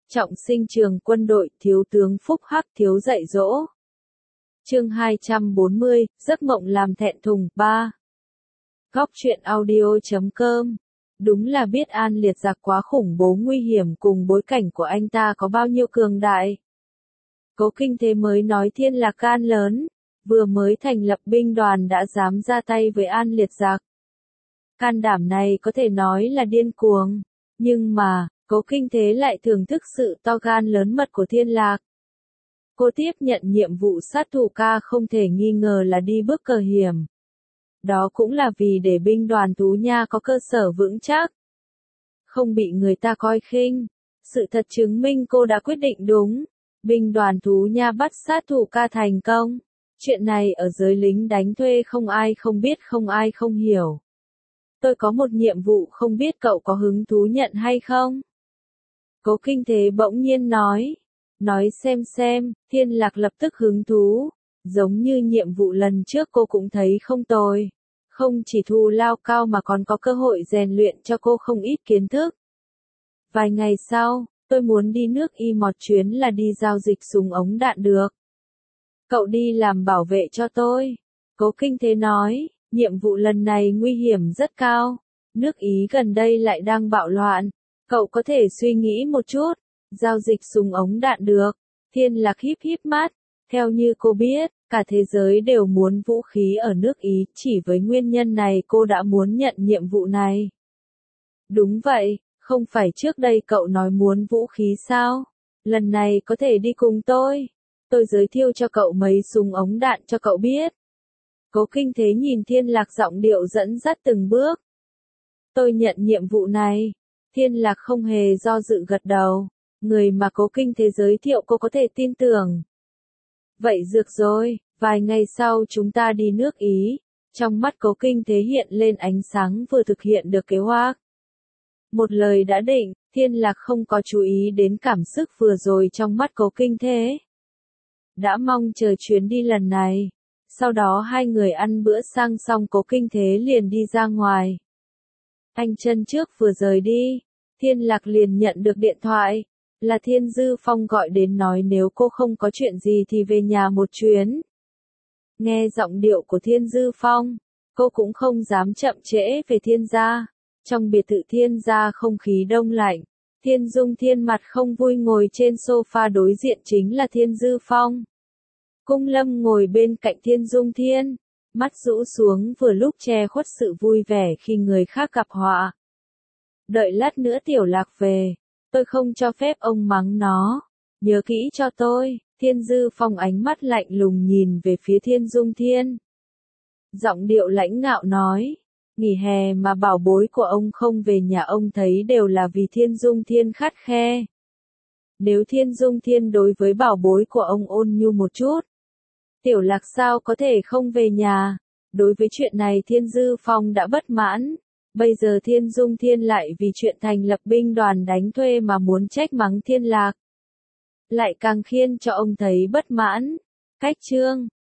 Trọng sinh trường quân đội, thiếu tướng Phúc Hắc thiếu dạy dỗ. Chương 240, giấc mộng làm thẹn thùng, 3. Góc truyện audio.com. Đúng là biết An Liệt giặc quá khủng bố nguy hiểm cùng bối cảnh của anh ta có bao nhiêu cường đại. Cố Kinh Thế mới nói Thiên Lạc gan lớn, vừa mới thành lập binh đoàn đã dám ra tay với An Liệt giặc. Can đảm này có thể nói là điên cuồng, nhưng mà, Cố Kinh Thế lại thưởng thức sự to gan lớn mật của Thiên Lạc. Cô tiếp nhận nhiệm vụ sát thủ ca không thể nghi ngờ là đi bước cờ hiểm. Đó cũng là vì để binh đoàn Thú Nha có cơ sở vững chắc, không bị người ta coi khinh. Sự thật chứng minh cô đã quyết định đúng. Binh đoàn Thú Nha bắt sát thủ ca thành công. Chuyện này ở giới lính đánh thuê không ai không biết, không ai không hiểu. Tôi có một nhiệm vụ không biết cậu có hứng thú nhận hay không? Cố Kinh Thế bỗng nhiên nói. Nói xem, Thiên Lạc lập tức hứng thú. Giống như nhiệm vụ lần trước cô cũng thấy không tồi. Không chỉ thù lao cao mà còn có cơ hội rèn luyện cho cô không ít kiến thức. Vài ngày sau, tôi muốn đi nước Y một chuyến là đi giao dịch súng ống đạn được. Cậu đi làm bảo vệ cho tôi. Cố Kinh Thế nói, nhiệm vụ lần này nguy hiểm rất cao. Nước Ý gần đây lại đang bạo loạn. Cậu có thể suy nghĩ một chút. Giao dịch súng ống đạn được. Thiên Lạc híp híp mắt. Theo như cô biết, cả thế giới đều muốn vũ khí ở nước Ý. Chỉ với nguyên nhân này cô đã muốn nhận nhiệm vụ này. Đúng vậy, không phải trước đây cậu nói muốn vũ khí sao? Lần này có thể đi cùng tôi. Tôi giới thiệu cho cậu mấy súng ống đạn cho cậu biết. Cố Kinh Thế nhìn Thiên Lạc giọng điệu dẫn dắt từng bước. Tôi nhận nhiệm vụ này. Thiên Lạc không hề do dự gật đầu. Người mà Cố Kinh Thế giới thiệu cô có thể tin tưởng. Vậy được rồi, vài ngày sau chúng ta đi nước Ý. Trong mắt Cố Kinh Thế hiện lên ánh sáng vừa thực hiện được kế hoạch. Một lời đã định, Thiên Lạc không có chú ý đến cảm xúc vừa rồi trong mắt Cố Kinh Thế. Đã mong chờ chuyến đi lần này. Sau đó hai người ăn bữa sang xong Cố Kinh Thế liền đi ra ngoài. Anh chân trước vừa rời đi, Thiên Lạc liền nhận được điện thoại. Là Thiên Dư Phong gọi đến nói nếu cô không có chuyện gì thì về nhà một chuyến. Nghe giọng điệu của Thiên Dư Phong, cô cũng không dám chậm trễ về Thiên gia. Trong biệt thự Thiên gia không khí đông lạnh. Thiên Dung Thiên mặt không vui ngồi trên sofa đối diện chính là Thiên Dư Phong. Cung Lâm ngồi bên cạnh Thiên Dung Thiên, mắt rũ xuống vừa lúc che khuất sự vui vẻ khi người khác gặp họa. Đợi lát nữa Tiểu Lạc về, tôi không cho phép ông mắng nó. Nhớ kỹ cho tôi. Thiên Dư Phong ánh mắt lạnh lùng nhìn về phía Thiên Dung Thiên. Giọng điệu lãnh ngạo nói. Nghỉ hè mà bảo bối của ông không về nhà ông thấy đều là vì Thiên Dung Thiên khắt khe. Nếu Thiên Dung Thiên đối với bảo bối của ông ôn nhu một chút, Tiểu Lạc sao có thể không về nhà? Đối với chuyện này Thiên Dư Phong đã bất mãn. Bây giờ Thiên Dung Thiên lại vì chuyện thành lập binh đoàn đánh thuê mà muốn trách mắng Thiên Lạc. Lại càng khiến cho ông thấy bất mãn. Cách chương